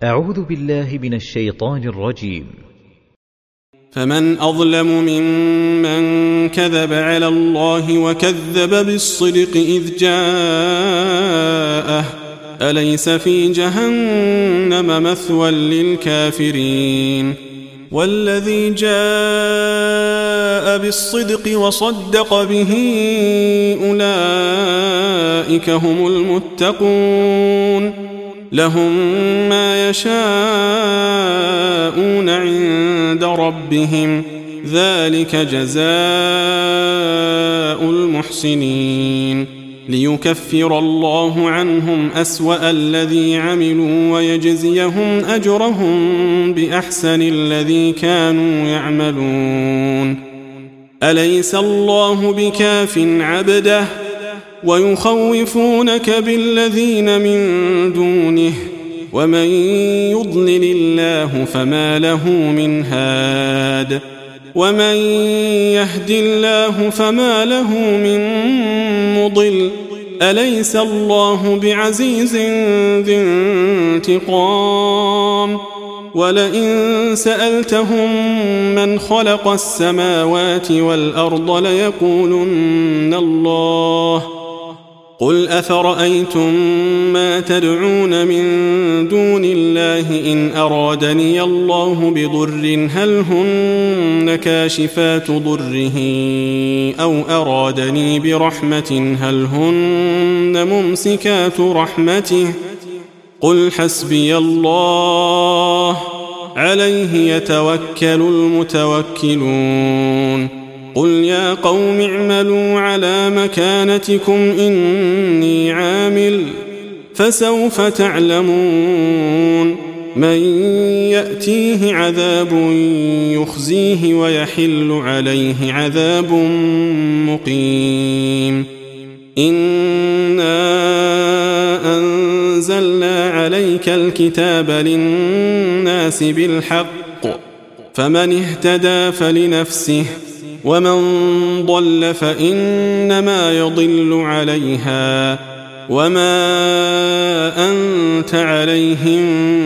أعوذ بالله من الشيطان الرجيم. فمن أظلم ممن كذب على الله وكذب بالصدق إذ جاءه أليس في جهنم مثوى للكافرين والذي جاء بالصدق وصدق به أولئك هم المتقون لهم ما يشاءون عند ربهم ذلك جزاء المحسنين ليكفر الله عنهم أسوأ الذي عملوا ويجزيهم أجرهم بأحسن الذي كانوا يعملون أليس الله بكاف عبده ويخوفونك بالذين من دونه ومن يضلل الله فما له من هاد ومن يهد الله فما له من مضل أليس الله بعزيز ذي انتقام ولئن سألتهم من خلق السماوات والأرض ليقولن الله قل أفرأيتم ما تدعون من دون الله إن أرادني الله بضر هل هن كاشفات ضره أو أرادني برحمة هل هن ممسكات رحمته قل حسبي الله عليه يتوكل المتوكلون قل يا قوم اعملوا على مكانتكم إني عامل فسوف تعلمون من يأتيه عذاب يخزيه ويحل عليه عذاب مقيم إنا أنزلنا عليك الكتاب للناس بالحق فمن اهتدى فلنفسه ومن ضل فإنما يضل عليها وما أنت عليهم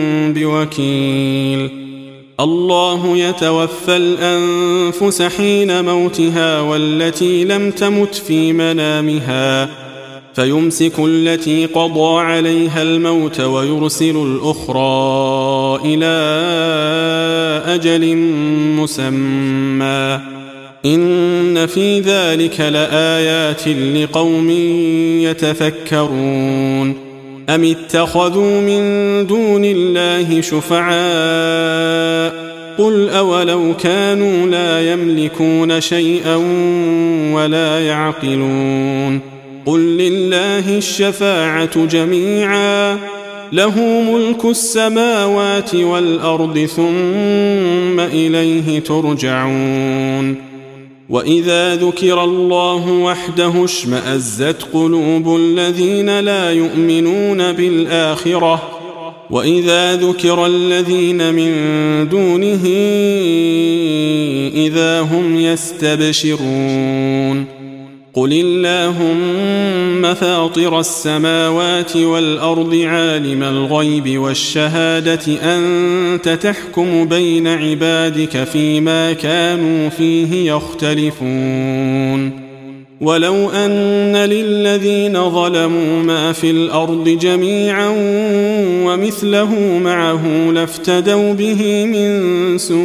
بوكيل الله يتوفى الأنفس حين موتها والتي لم تمت في منامها فيمسك التي قضى عليها الموت ويرسل الأخرى إلى أجل مسمى إن في ذلك لآيات لقوم يتفكرون أم اتخذوا من دون الله شفعاء قل أولو كانوا لا يملكون شيئا ولا يعقلون قل لله الشفاعة جميعا له ملك السماوات والأرض ثم إليه ترجعون وإذا ذكر الله وحده اشمأزت قلوب الذين لا يؤمنون بالآخرة وإذا ذكر الذين من دونه إذا هم يستبشرون قل اللهم فاطر السماوات والأرض عالم الغيب والشهادة أنت تحكم بين عبادك فيما كانوا فيه يختلفون ولو أن للذين ظلموا ما في الأرض جميعا ومثله معه لافتدوا به من سوء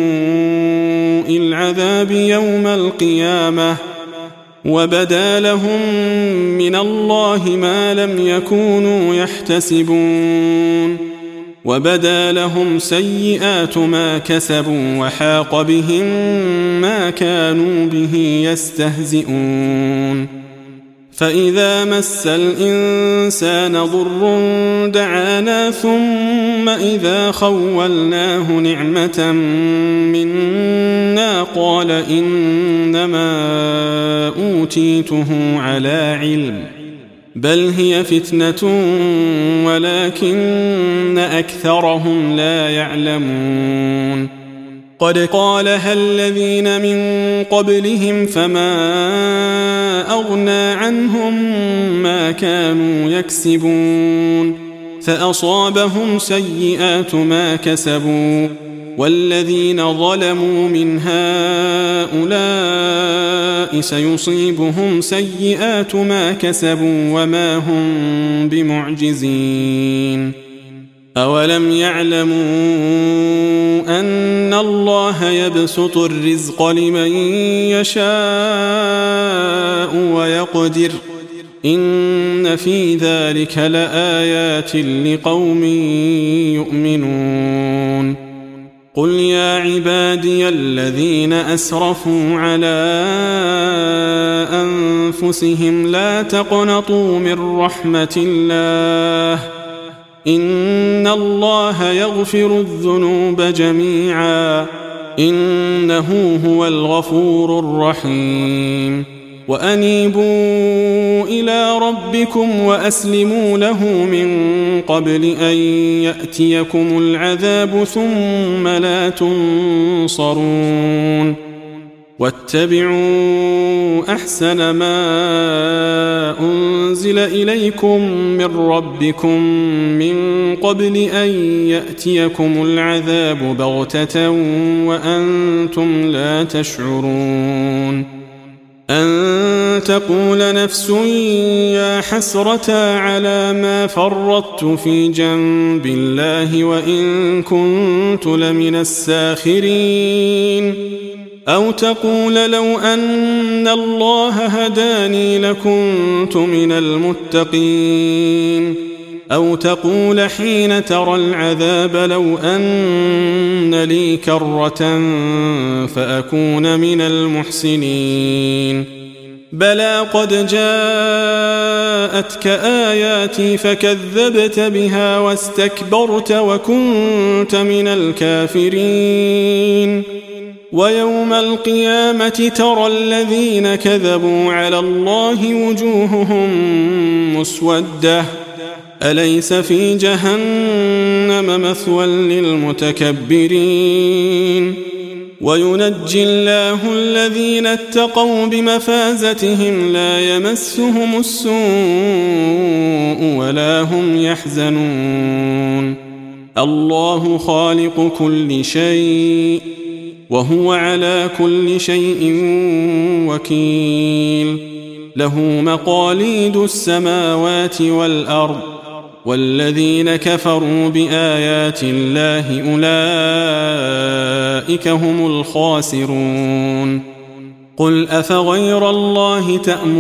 العذاب يوم القيامة وبدا لهم من الله ما لم يكونوا يحتسبون وبدا لهم سيئات ما كسبوا وحاق بهم ما كانوا به يستهزئون فإذا مس الإنسان ضر دعانا ثم إذا خولناه نعمة منا قال إنما أوتيته على علم بل هي فتنة ولكن أكثرهم لا يعلمون قد قالها الذين من قبلهم فما أغنى عنهم ما كانوا يكسبون فأصابهم سيئات ما كسبوا والذين ظلموا من هؤلاء سيصيبهم سيئات ما كسبوا وما هم بمعجزين أولم يعلموا أن الله يبسط الرزق لمن يشاء ويقدر إن في ذلك لآيات لقوم يؤمنون قل يا عبادي الذين أسرفوا على أنفسهم لا تقنطوا من رحمة الله إن الله يغفر الذنوب جميعا إنه هو الغفور الرحيم وأنيبوا إلى ربكم وأسلموا له من قبل أن يأتيكم العذاب ثم لا تنصرون واتبعوا أحسن ما أنزل إليكم من ربكم من قبل أن يأتيكم العذاب بغتة وأنتم لا تشعرون أن تقول نفس يا حسرة على ما فرطت في جنب الله وإن كنت لمن الساخرين أو تقول لو أن الله هداني لكنت من المتقين أو تقول حين ترى العذاب لو أن لي كرة فأكون من المحسنين بلى قد جاءتك آياتي فكذبت بها واستكبرت وكنت من الكافرين ويوم القيامة ترى الذين كذبوا على الله وجوههم مسودة أليس في جهنم مثوى للمتكبرين وينجي الله الذين اتقوا بمفازتهم لا يمسهم السوء ولا هم يحزنون الله خالق كل شيء وهو على كل شيء وكيل له مقاليد السماوات والأرض والذين كفروا بآيات الله أولئك هم الخاسرون قل أفغير الله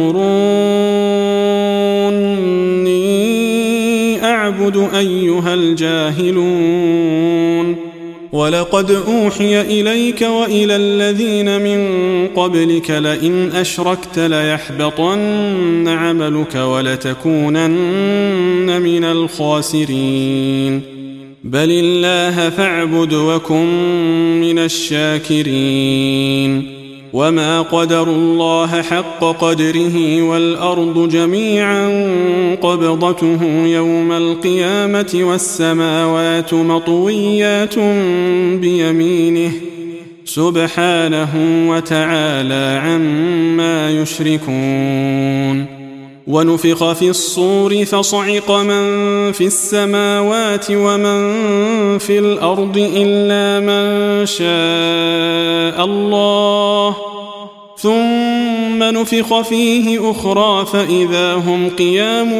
تأمروني أعبد أيها الجاهلون ولقد أوحي إليك وإلى الذين من قبلك لئن أشركت ليحبطن عملك ولتكونن من الخاسرين بل الله فاعبد وكن من الشاكرين وما قدروا الله حق قدره والأرض جميعا قبضته يوم القيامة والسماوات مطويات بيمينه سبحانه وتعالى عما يشركون ونفخ في الصور فصعق من في السماوات ومن في الأرض إلا من شاء الله ثم نفخ فيه أخرى فإذا هم قيام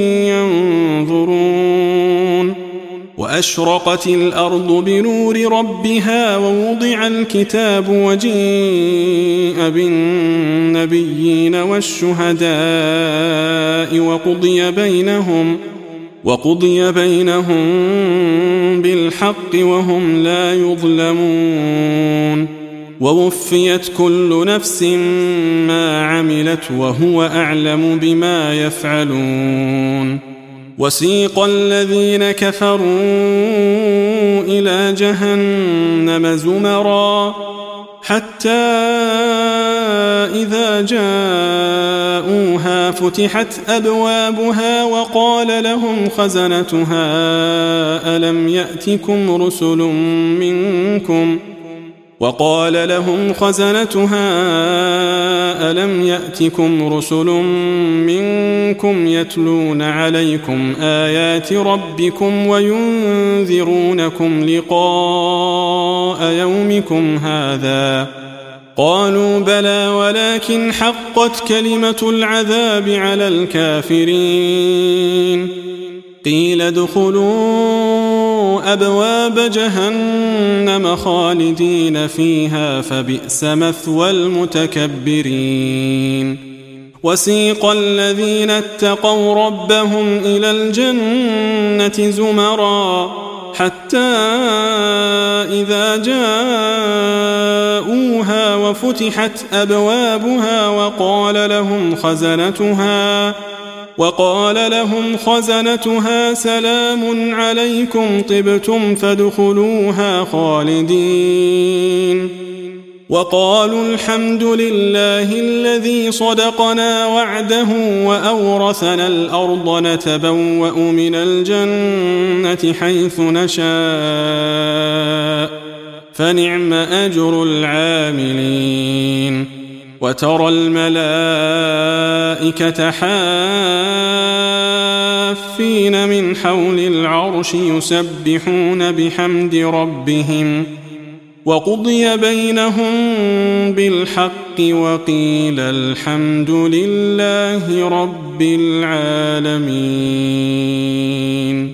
ينظرون وأشرقت الأرض بنور ربها ووضع الكتاب وجيء بالنبيين والشهداء وقضي بينهم بالحق وهم لا يظلمون ووفيت كل نفس ما عملت وهو أعلم بما يفعلون وسيق الذين كفروا إلى جهنم زمرا حتى إذا جاءوها فتحت أبوابها وقال لهم خزنتها ألم يأتكم رسل منكم وقال لهم خزنتها ألم يأتكم رسل منكم يتلون عليكم آيات ربكم وينذرونكم لقاء يومكم هذا؟ قالوا بلى ولكن حقت كلمة العذاب على الكافرين. قيل ادخلوا أبواب جهنم خالدين فيها فبئس مثوى المتكبرين. وسيق الذين اتقوا ربهم إلى الجنة زمرا حتى إذا جاءوها وفتحت أبوابها وقال لهم خزنتها سلام عليكم طبتم فادخلوها خالدين. وقالوا الحمد لله الذي صدقنا وعده وأورثنا الأرض نتبوأ من الجنة حيث نشاء فنعم أجر العاملين. وترى الملائكة حافين من حول العرش يسبحون بحمد ربهم وقضي بينهم بالحق وقيل الحمد لله رب العالمين.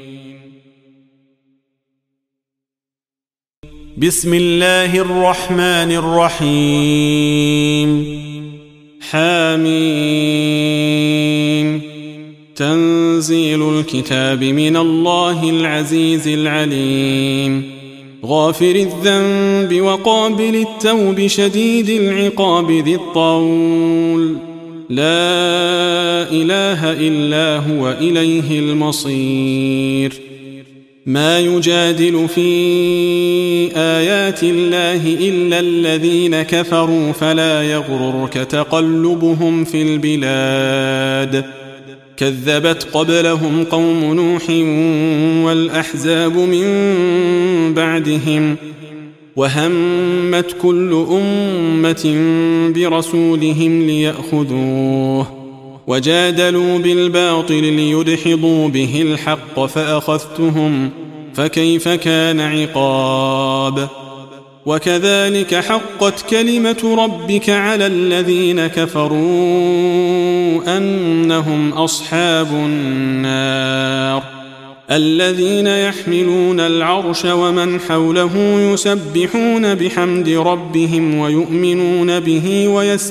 بسم الله الرحمن الرحيم. حميم. تنزيل الكتاب من الله العزيز العليم غافر الذنب وقابل التوب شديد العقاب ذي الطول لا إله إلا هو إليه المصير. ما يجادل في آيات الله إلا الذين كفروا فلا يغررك تقلبهم في البلاد. كذبت قبلهم قوم نوح والأحزاب من بعدهم وهمت كل أمة برسولهم ليأخذوه وجادلوا بالباطل ليدحضوا به الحق فأخذتهم فكيف كان عقاب. وكذلك حقت كلمة ربك على الذين كفروا أنهم أصحاب النار. الذين يحملون العرش ومن حوله يسبحون بحمد ربهم ويؤمنون به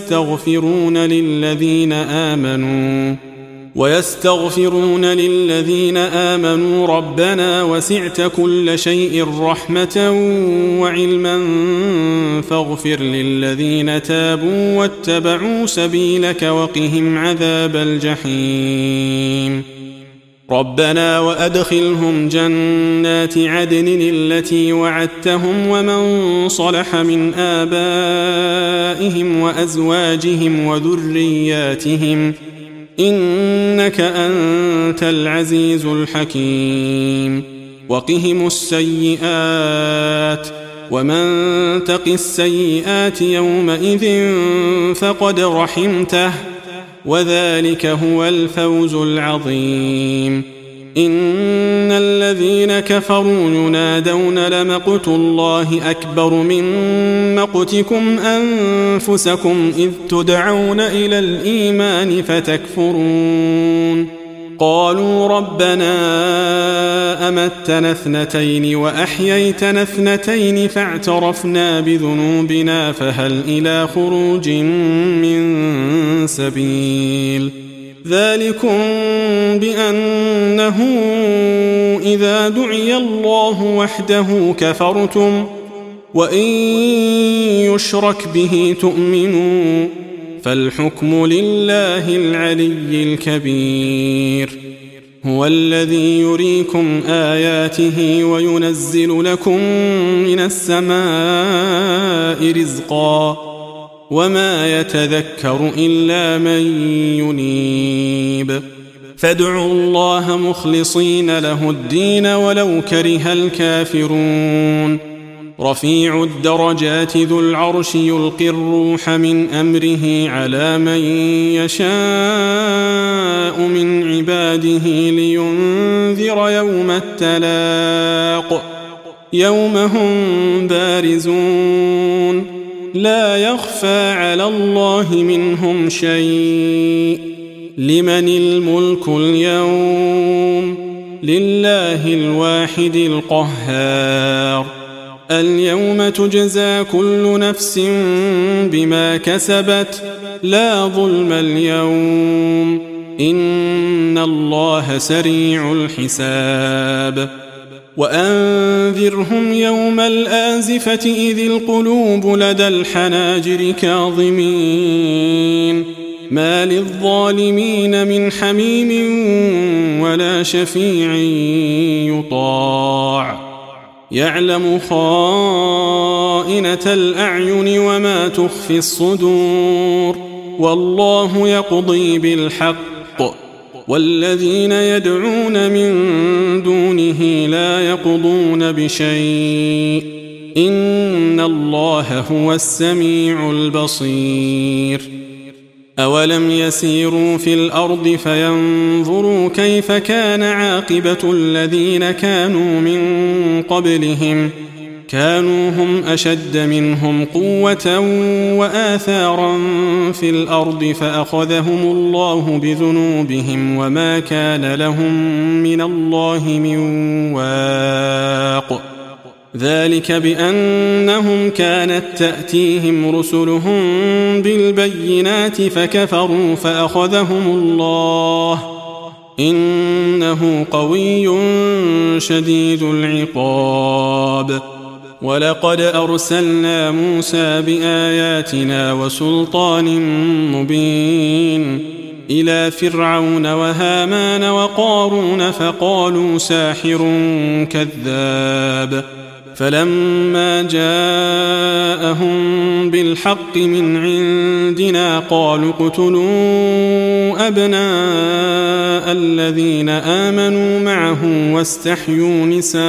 ويستغفرون للذين آمنوا ربنا وسعت كل شيء رحمة وعلما فاغفر للذين تابوا واتبعوا سبيلك وقهم عذاب الجحيم. ربنا وأدخلهم جنات عدن التي وعدتهم ومن صلح من آبائهم وأزواجهم وذرياتهم إنك أنت العزيز الحكيم. وقهم السيئات ومن تق السيئات يومئذ فقد رحمته وذلك هو الفوز العظيم. إن الذين كفروا ينادون لمقت الله أكبر من مقتكم أنفسكم إذ تدعون إلى الإيمان فتكفرون. قالوا ربنا أمتنا اثنتين وأحييتنا اثنتين فاعترفنا بذنوبنا فهل إلى خروج من سبيل. ذلكم بأنه إذا دعي الله وحده كفرتم وإن يشرك به تؤمنوا فالحكم لله العلي الكبير. هو الذي يريكم آياته وينزل لكم من السماء رزقا وما يتذكر إلا من ينيب. فادعوا الله مخلصين له الدين ولو كره الكافرون. رفيع الدرجات ذو العرش يلقي الروح من أمره على من يشاء من عباده لينذر يوم التلاق يوم هم بارزون لا يخفى على الله منهم شيء لمن الملك اليوم لله الواحد القهار اليوم تجزى كل نفس بما كسبت لا ظلم اليوم إن الله سريع الحساب وأنذرهم يوم الآزفة إذ القلوب لدى الحناجر كاظمين ما للظالمين من حميم ولا شفيع يطاع يعلم خائنة الأعين وما تخفي الصدور والله يقضي بالحق والذين يدعون من دونه لا يقضون بشيء إن الله هو السميع البصير أولم يسيروا في الأرض فينظروا كيف كان عاقبة الذين كانوا من قبلهم كانوا هم أشد منهم قوة وآثارا في الأرض فأخذهم الله بذنوبهم وما كان لهم من الله من واق ذلك بأنهم كانت تأتيهم رسلهم بالبينات فكفروا فأخذهم الله إنه قوي شديد العقاب ولقد أرسلنا موسى بآياتنا وسلطان مبين إلى فرعون وهامان وقارون فقالوا ساحر كذاب فلما جاءهم بالحق من عندنا قالوا اقتلوا أبناء الذين آمنوا معه واستحيوا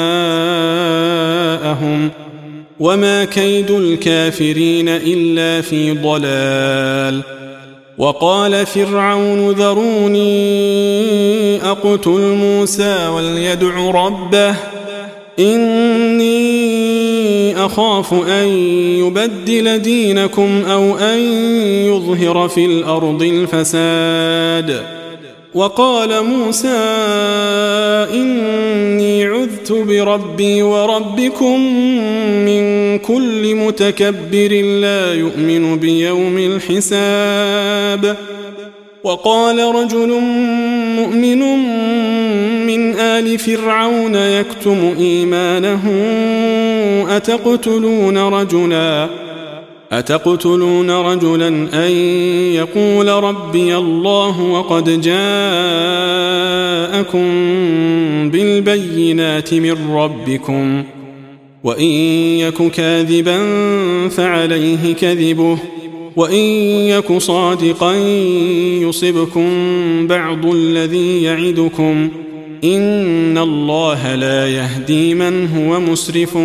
نساءهم وما كيد الكافرين إلا في ضلال وقال فرعون ذروني أقتل موسى وليدع ربه إني أخاف أن يبدل دينكم أو أن يظهر في الأرض الفساد وقال موسى إني عذت بربي وربكم من كل متكبر لا يؤمن بيوم الحساب وقال رجل مؤمن من آل فرعون يكتم إيمانه أتقتلون رجلا أن يقول ربي الله وقد جاءكم بالبينات من ربكم وإن يك كاذبا فعليه كذبه وإن يك صادقا يصبكم بعض الذي يعدكم إن الله لا يهدي من هو مسرف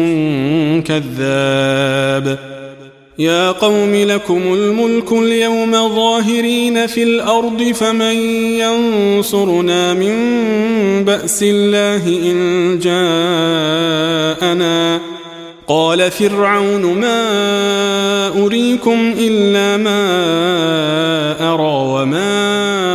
كذاب يا قوم لكم الملك اليوم ظاهرين في الأرض فمن ينصرنا من بأس الله إن جاءنا قال فرعون ما أريكم إلا ما أرى وما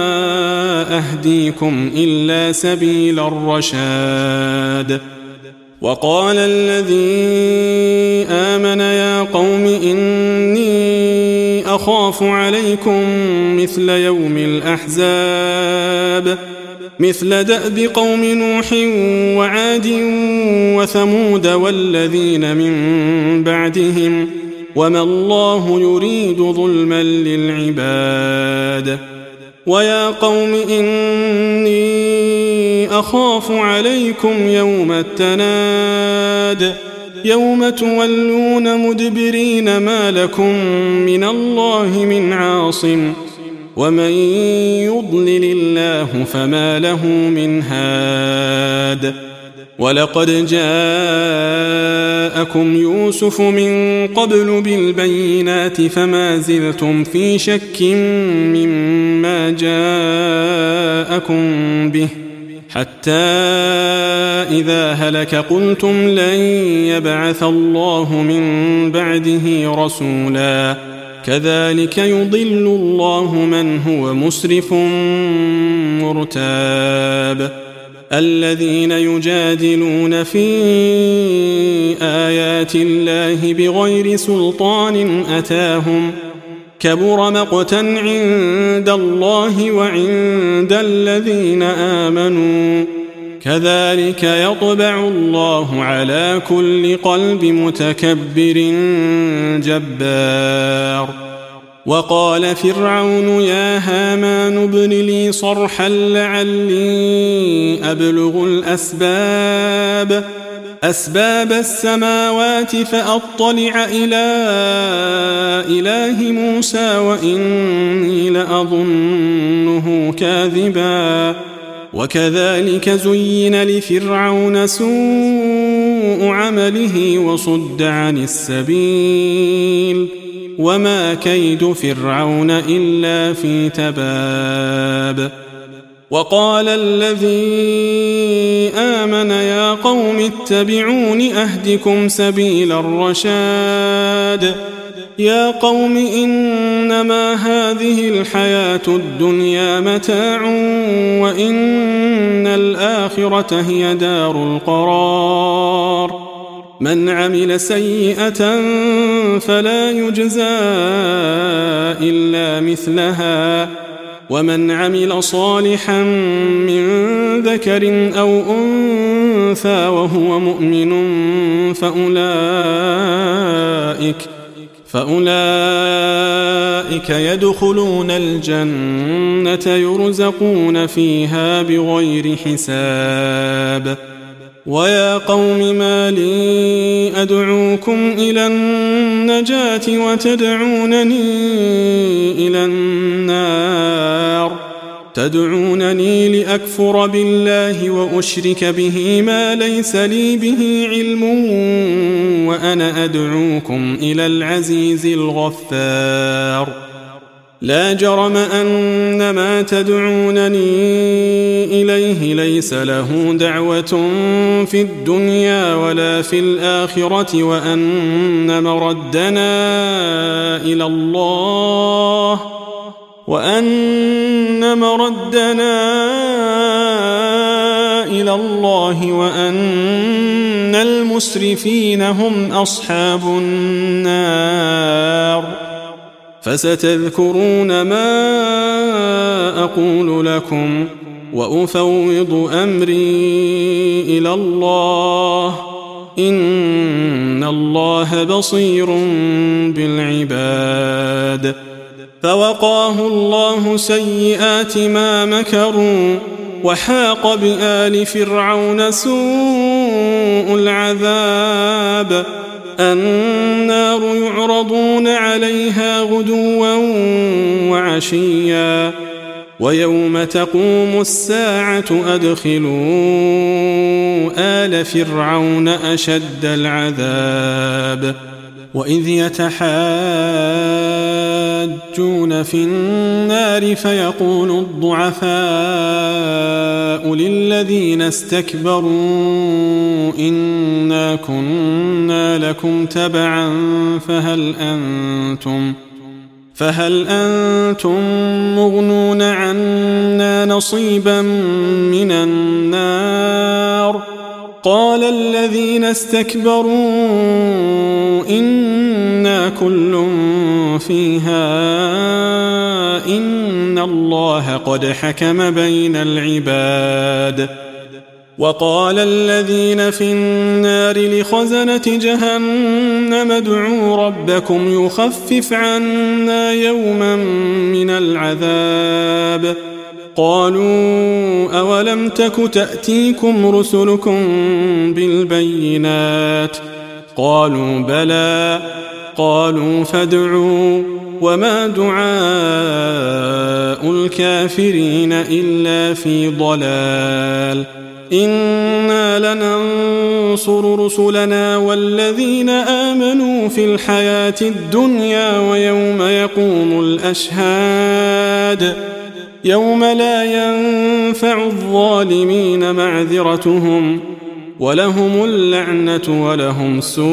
أهديكم إلا سبيل الرشاد وقال الذي آمن يا قوم إني أخاف عليكم مثل يوم الأحزاب مثل دأب قوم نوح وعاد وثمود والذين من بعدهم وما الله يريد ظلما للعباد ويا قوم إني أخاف عليكم يوم التناد يوم تولون مدبرين ما لكم من الله من عاصم ومن يضلل الله فما له من هاد ولقد جاءكم جاءكم يوسف من قبل بالبينات فما زلتم في شك مما جاءكم به حتى إذا هلك قلتم لن يبعث الله من بعده رسولا كذلك يضل الله من هو مسرف مرتاب الذين يجادلون في آيات الله بغير سلطان أتاهم كبر مقتا عند الله وعند الذين آمنوا كذلك يطبع الله على كل قلب متكبر جبار وقال فرعون يا هامان ابن لي صرحا لعلي أبلغ أسباب السماوات فأطلع إلى إله موسى وإني لأظنه كاذبا وكذلك زين لفرعون سوء عمله وصد عن السبيل وما كيد فرعون إلا في تباب وقال الذي آمن يا قوم اتبعون أهدكم سبيل الرشاد يا قوم إنما هذه الحياة الدنيا متاع وإن الآخرة هي دار القرار من عمل سيئة فلا يجزى إلا مثلها ومن عمل صالحا من ذكر أو أنثى وهو مؤمن فأولئك يدخلون الجنة يرزقون فيها بغير حساب ويا قوم ما لي أدعوكم إلى النجاة وتدعونني إلى النار تدعونني لأكفر بالله وأشرك به ما ليس لي به علم وأنا أدعوكم إلى العزيز الغفار لا جرم أن ما تدعونني إليه ليس له دعوة في الدنيا ولا في الآخرة وأن مردنا إلى الله وأن المسرفين هم أصحاب النار فستذكرون ما أقول لكم وأفوض أمري إلى الله إن الله بصير بالعباد فوقاه الله سيئات ما مكروا وحاق بآل فرعون سوء العذاب النار يعرضون عليها غدوا وعشيا ويوم تقوم الساعة أدخلوا آل فرعون أشد العذاب وإذ يتحاجون في النار فيقول الضعفاء للذين استكبروا إنا كنا لكم تبعا فهل أنتم مغنون عنا نصيبا من النار قال الذين استكبروا إنا كل فيها إن الله قد حكم بين العباد وقال الذين في النار لخزنة جهنم ادعوا ربكم يخفف عنا يوما من العذاب قالوا أولم تك تأتيكم رسلكم بالبينات قالوا بلى قالوا فادعوا وما دعاء الكافرين إلا في ضلال إنا لننصر رسلنا والذين آمنوا في الحياة الدنيا ويوم يقوم الأشهاد يوم لا ينفع الظالمين معذرتهم ولهم اللعنة ولهم سوء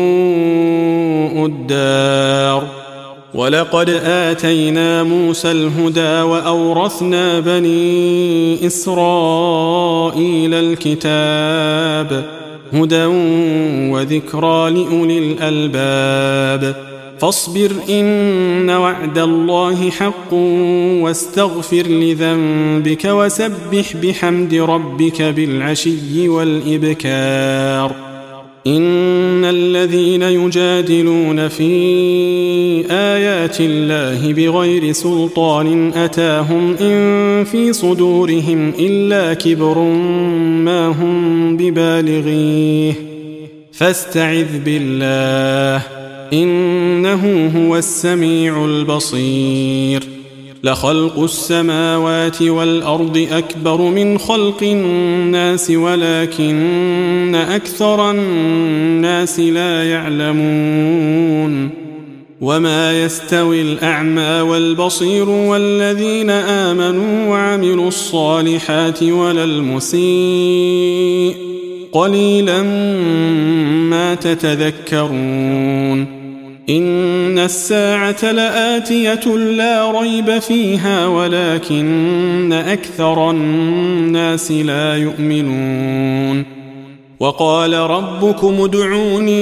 الدار. ولقد آتينا موسى الهدى وأورثنا بني إسرائيل الكتاب هدى وذكرى لأولي الألباب. فاصبر إن وعد الله حق واستغفر لذنبك وسبح بحمد ربك بالعشي والإبكار. إن الذين يجادلون في آيات الله بغير سلطان أتاهم إن في صدورهم إلا كبر ما هم ببالغيه فاستعذ بالله إنه هو السميع البصير. لخلق السماوات والأرض أكبر من خلق الناس ولكن أكثر الناس لا يعلمون. وما يستوي الأعمى والبصير والذين آمنوا وعملوا الصالحات ولا المسيء قليلا ما تتذكرون. إن الساعة لآتية لا ريب فيها ولكن أكثر الناس لا يؤمنون. وقال ربكم ادعوني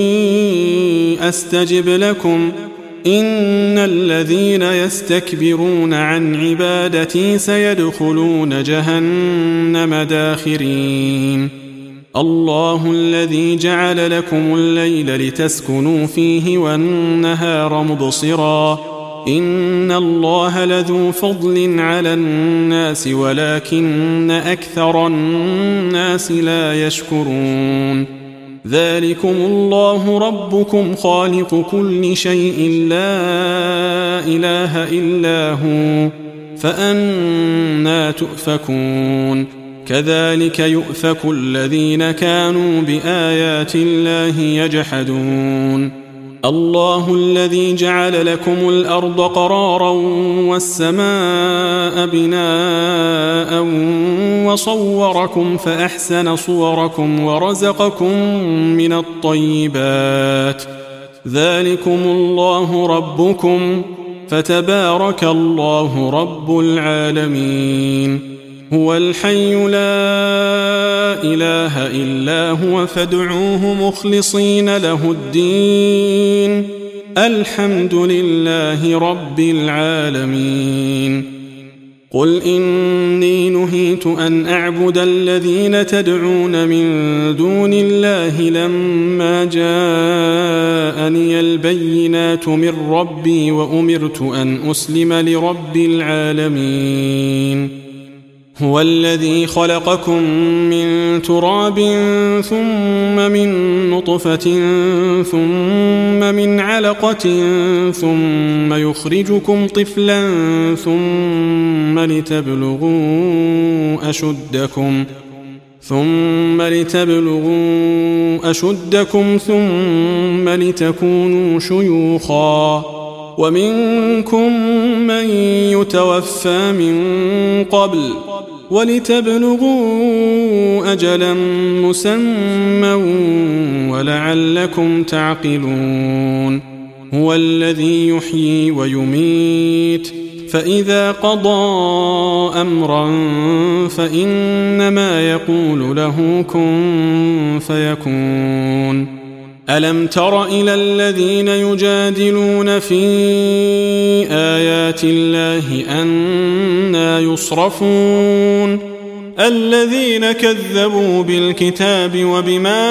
أستجب لكم إن الذين يستكبرون عن عبادتي سيدخلون جهنم داخرين. الله الذي جعل لكم الليل لتسكنوا فيه والنهار مبصرا إن الله لذو فضل على الناس ولكن أكثر الناس لا يشكرون. ذلكم الله ربكم خالق كل شيء لا إله إلا هو فأنى تؤفكون. كذلك يؤفك الذين كانوا بآيات الله يجحدون. الله الذي جعل لكم الأرض قرارا والسماء بناء وصوركم فأحسن صوركم ورزقكم من الطيبات. ذلكم الله ربكم فتبارك الله رب العالمين. هو الحي لا إله إلا هو فادعوه مخلصين له الدين الحمد لله رب العالمين. قل إني نهيت أن أعبد الذين تدعون من دون الله لما جاءني البينات من ربي وأمرت أن أسلم لرب العالمين. هو الذي خلقكم من تراب ثم من نطفة ثم من علقة ثم يخرجكم طفلا ثم لتبلغوا أشدكم ثم لتكونوا شيوخا ومنكم من يتوفى من قبل ولتبلغوا أجلا مسمى ولعلكم تعقلون. هو الذي يحيي ويميت فإذا قضى أمرا فإنما يقول له كن فيكون. ألم تر إلى الذين يجادلون في آيات الله أنى يصرفون الذين كذبوا بالكتاب وبما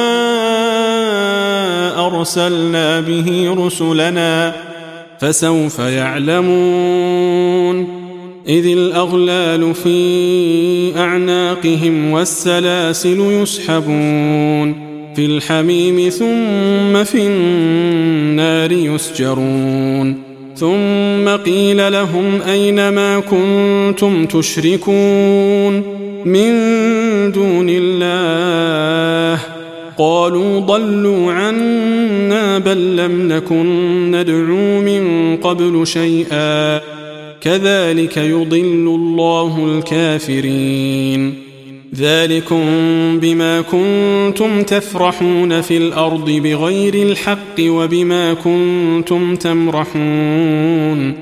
أرسلنا به رسلنا فسوف يعلمون. إذ الأغلال في أعناقهم والسلاسل يسحبون في الحميم ثم في النار يسجرون. ثم قيل لهم أين ما كنتم تشركون من دون الله قالوا ضلوا عنا بل لم نكن ندعو من قبل شيئا كذلك يضل الله الكافرين ذلكم بما كنتم تفرحون في الأرض بغير الحق وبما كنتم تمرحون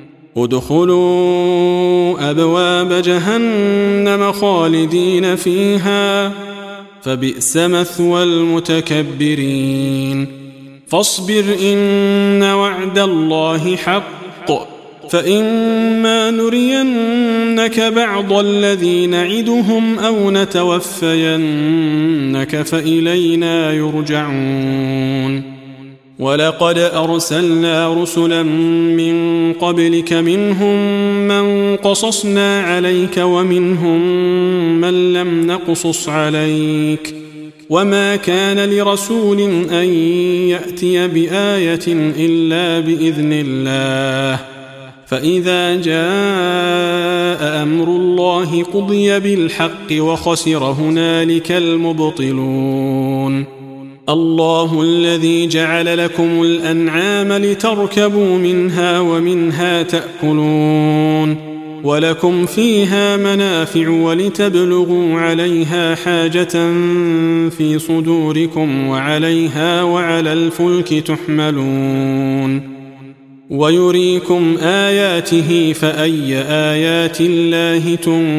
ادخلوا أبواب جهنم خالدين فيها فبئس مثوى المتكبرين فاصبر إن وعد الله حق فإما نرينك بعض الذي نعدهم أو نتوفينك فإلينا يرجعون ولقد أرسلنا رسلا من قبلك منهم من قصصنا عليك ومنهم من لم نقصص عليك وما كان لرسول أن يأتي بآية إلا بإذن الله فإذا جاء أمر الله قضي بالحق وخسر هنالك المبطلون الله الذي جعل لكم الأنعام لتركبوا منها ومنها تأكلون ولكم فيها منافع ولتبلغوا عليها حاجة في صدوركم وعليها وعلى الفلك تحملون ويريكم آياته فأي آيات الله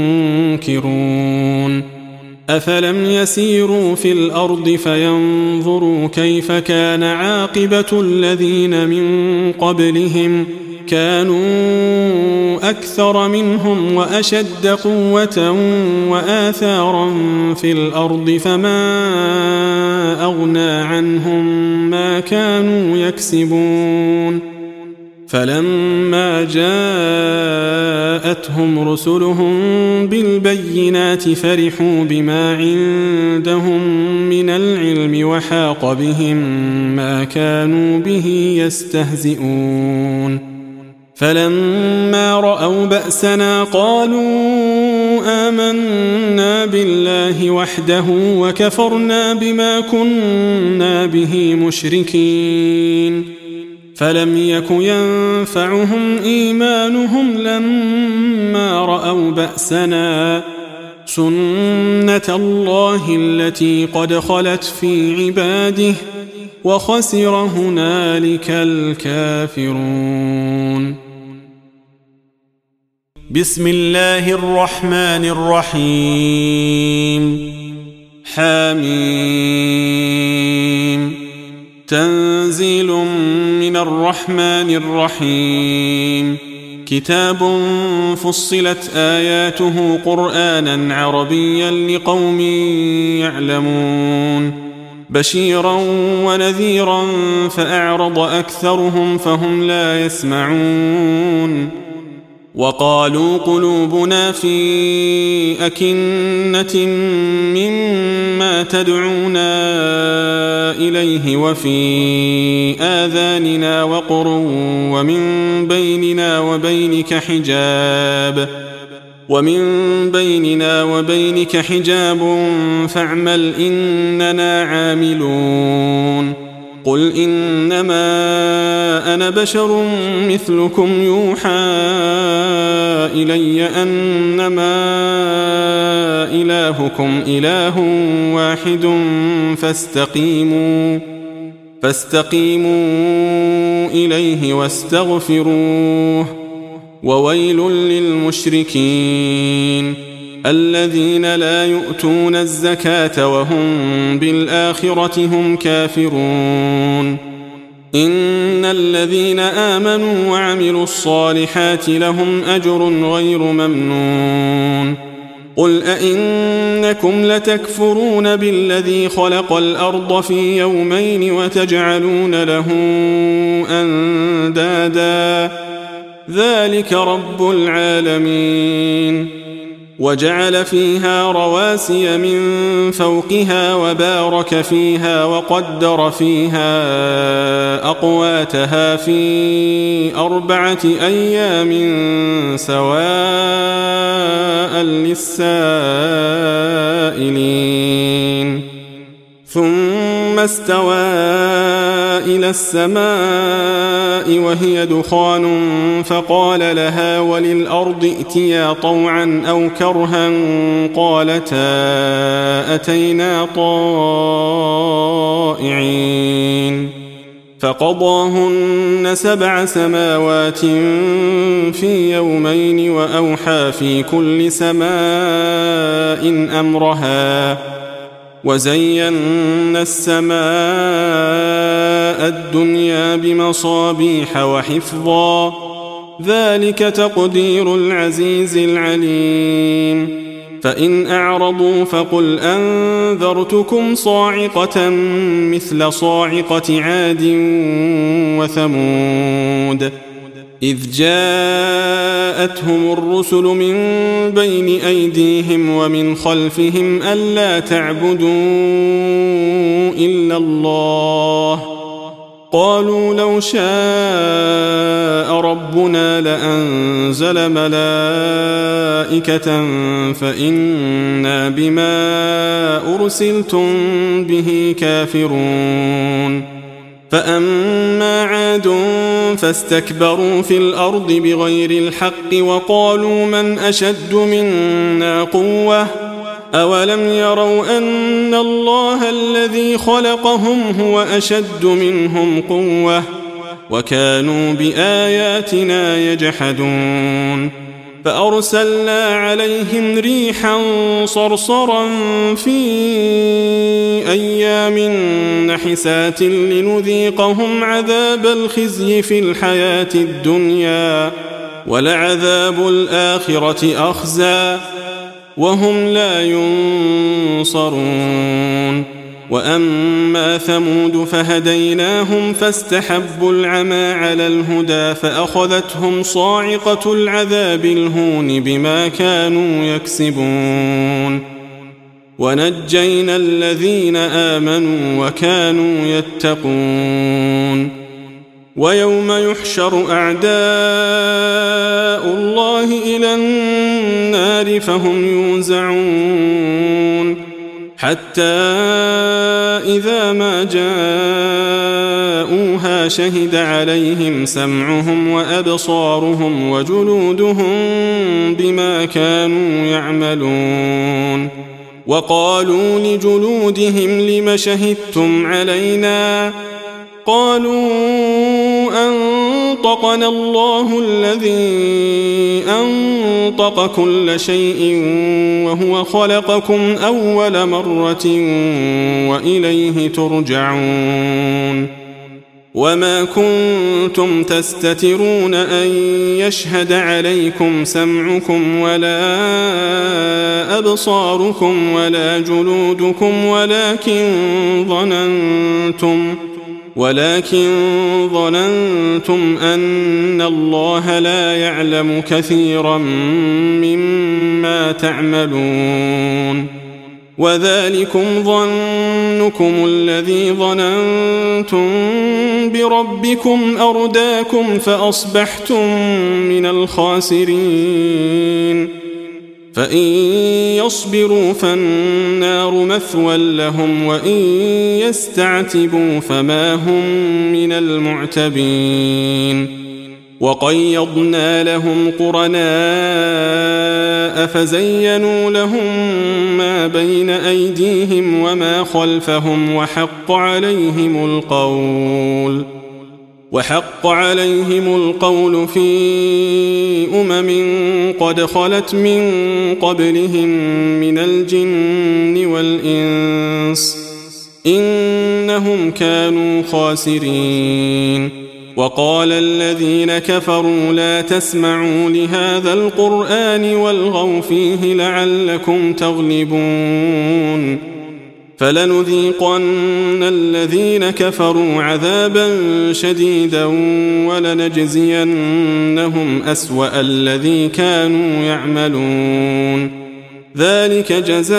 تنكرون أفلم يسيروا في الأرض فينظروا كيف كان عاقبة الذين من قبلهم كانوا أكثر منهم وأشد قوة وآثارا في الأرض فما أغنى عنهم ما كانوا يكسبون فلما جاءتهم رسلهم بالبينات فرحوا بما عندهم من العلم وحاق بهم ما كانوا به يستهزئون فلما رأوا بأسنا قالوا آمنا بالله وحده وكفرنا بما كنا به مشركين فلم يك ينفعهم إيمانهم لما رأوا بأسنا سنة الله التي قد خلت في عباده وخسر هنالك الكافرون بسم الله الرحمن الرحيم حميم تنزيل من الرحمن الرحيم كتاب فصلت آياته قرآنا عربيا لقوم يعلمون بشيرا ونذيرا فأعرض أكثرهم فهم لا يسمعون وقالوا قلوبنا في أكنة مما تدعونا إليه وفي آذاننا وقر ومن بيننا وبينك حجاب فاعمل إننا عاملون قل إنما أنا بشر مثلكم يوحى إلي أنما إلهكم إله واحد فاستقيموا إليه واستغفروه وويل للمشركين الذين لا يؤتون الزكاة وهم بالآخرة هم كافرون إن الذين آمنوا وعملوا الصالحات لهم أجر غير ممنون قل أئنكم لتكفرون بالذي خلق الأرض في يومين وتجعلون له أندادا ذلك رب العالمين وجعل فيها رواسي من فوقها وبارك فيها وقدر فيها أقواتها في 4 أيام سواء للسائلين ثم استوى إلى السماء وهي دخان فقال لها وللأرض ائتيا طوعا أو كرها قالتا أتينا طائعين فقضاهن 7 سماوات في يومين وأوحى في كل سماء أمرها وزينا السماء الدنيا بمصابيح وحفظا ذلك تقدير العزيز العليم فإن أعرضوا فقل أنذرتكم صاعقة مثل صاعقة عاد وثمود إذ جاءتهم الرسل من بين أيديهم ومن خلفهم ألا تعبدوا إلا الله قالوا لو شاء ربنا لأنزل ملائكة فإنا بما أرسلتم به كافرون فأما عاد فاستكبروا في الأرض بغير الحق وقالوا من أشد منا قوة أولم يروا أن الله الذي خلقهم هو أشد منهم قوة وكانوا بآياتنا يجحدون فأرسلنا عليهم ريحا صرصرا في أيام نحسات لنذيقهم عذاب الخزي في الحياة الدنيا ولعذاب الآخرة أخزى وهم لا ينصرون وأما ثمود فهديناهم فاستحبوا العمى على الهدى فأخذتهم صاعقة العذاب الهون بما كانوا يكسبون ونجينا الذين آمنوا وكانوا يتقون ويوم يحشر أعداء الله إلى النار فهم يوزعون حتى إذا ما جاءوها شهد عليهم سمعهم وأبصارهم وجلودهم بما كانوا يعملون وقالوا لجلودهم لم شهدتم علينا قالوا أنطقنا الله الذي أنطق كل شيء وهو خلقكم أول مرة وإليه ترجعون وما كنتم تستترون أن يشهد عليكم سمعكم ولا أبصاركم ولا جلودكم ولكن ظننتم أن الله لا يعلم كثيرا مما تعملون وذلكم ظنكم الذي ظننتم بربكم أرداكم فأصبحتم من الخاسرين فإن يصبروا فالنار مثوى لهم وإن يستعتبوا فما هم من المعتبين وقيضنا لهم قرناء فزينوا لهم ما بين أيديهم وما خلفهم وحق عليهم القول في قد خلت من قبلهم من الجن والإنس إنهم كانوا خاسرين وقال الذين كفروا لا تسمعوا لهذا القرآن والغوا فيه لعلكم تغلبون فلنذيقن الذين كفروا عذابا شديدا ولنجزينهم أسوأ الذي كانوا يعملون ذلك جزاء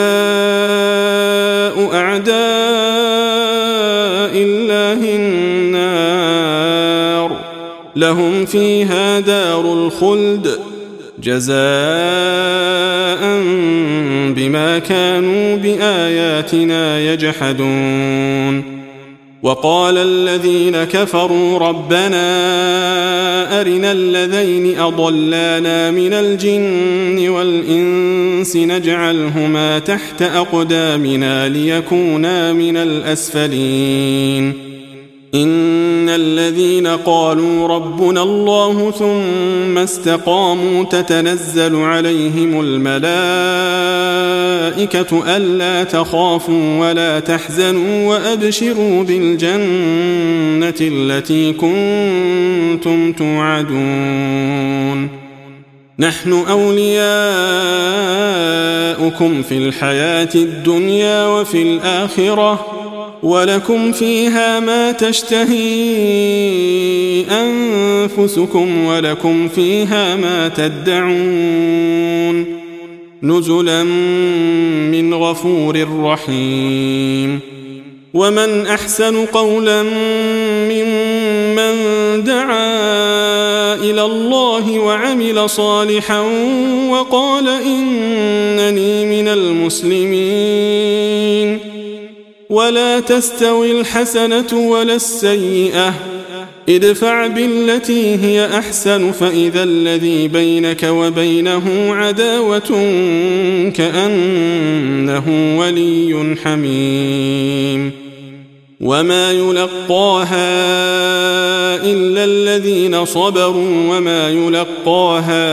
أعداء الله النار لهم فيها دار الخلد جزاء بما كانوا بآياتنا يجحدون. وقال الذين كفروا ربنا أرنا الذين أضلانا من الجن والإنس نجعلهما تحت أقدامنا ليكونا من الأسفلين. إن الذين قالوا ربنا الله ثم استقاموا تتنزل عليهم الملائكة ألا تخافوا ولا تحزنوا وأبشروا بالجنة التي كنتم توعدون. نحن أولياؤكم في الحياة الدنيا وفي الآخرة ولكم فيها ما تشتهي أنفسكم ولكم فيها ما تدعون نزلا من غفور رحيم. ومن أحسن قولا ممن دعا إلى الله وعمل صالحا وقال إنني من المسلمين. ولا تستوي الحسنة ولا السيئة ادفع بالتي هي أحسن فإذا الذي بينك وبينه عداوة كأنه ولي حميم. وما يلقاها إلا الذين صبروا وما يلقاها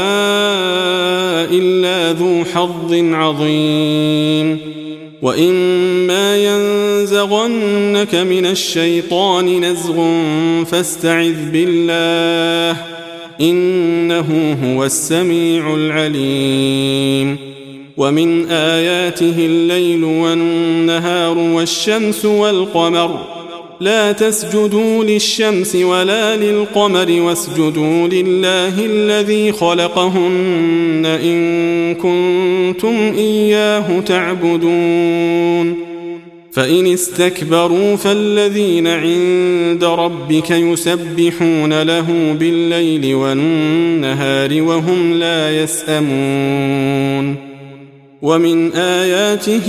إلا ذو حظ عظيم. وإما ينزغنك من الشيطان نزغ فاستعذ بالله إنه هو السميع العليم. ومن آياته الليل والنهار والشمس والقمر لا تسجدوا للشمس ولا للقمر واسجدوا لله الذي خلقهن إن كنتم إياه تعبدون. فإن استكبروا فالذين عند ربك يسبحون له بالليل والنهار وهم لا يسأمون. ومن آياته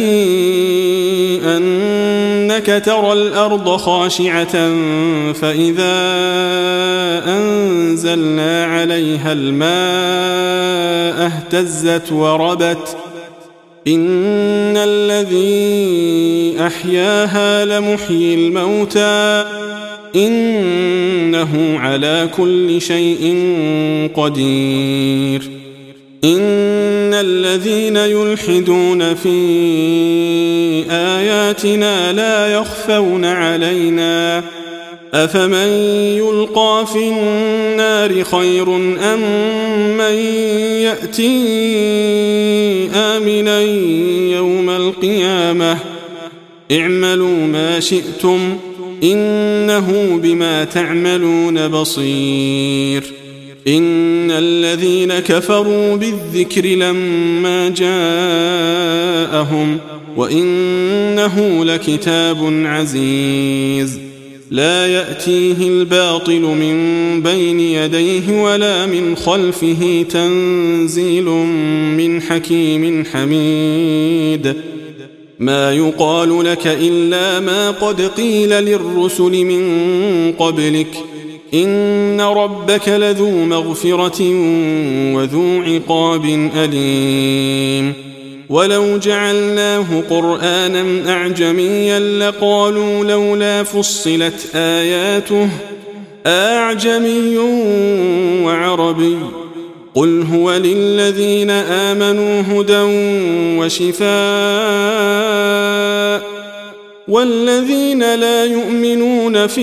أنك ترى الأرض خاشعة فإذا أنزلنا عليها الماء اهتزت وربت إن الذي أحياها لمحيي الموتى إنه على كل شيء قدير. إن الذين يلحدون في آياتنا لا يخفون علينا أفمن يلقى في النار خير أم من يأتي آمنا يوم القيامة اعملوا ما شئتم إنه بما تعملون بصير. إن الذين كفروا بالذكر لما جاءهم وإنه لكتاب عزيز لا يأتيه الباطل من بين يديه ولا من خلفه تنزيل من حكيم حميد. ما يقال لك إلا ما قد قيل للرسل من قبلك إن ربك لذو مغفرة وذو عقاب أليم. ولو جعلناه قرآنا أعجميا لقالوا لولا فصلت آياته أعجمي وعربي قل هو للذين آمنوا هدى وشفاء والذين لا يؤمنون في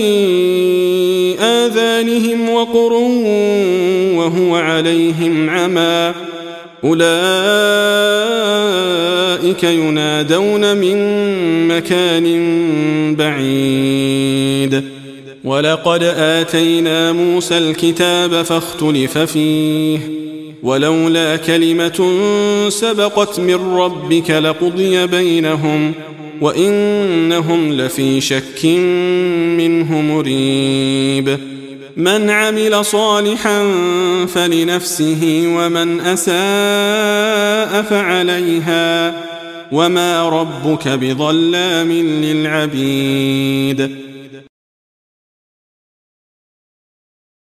آذانهم وقر وهو عليهم عمى أولئك ينادون من مكان بعيد. ولقد آتينا موسى الكتاب فاختلف فيه ولولا كلمة سبقت من ربك لقضي بينهم وإنهم لفي شك منه مريب. من عمل صالحا فلنفسه ومن أساء فعليها وما ربك بظلام للعبيد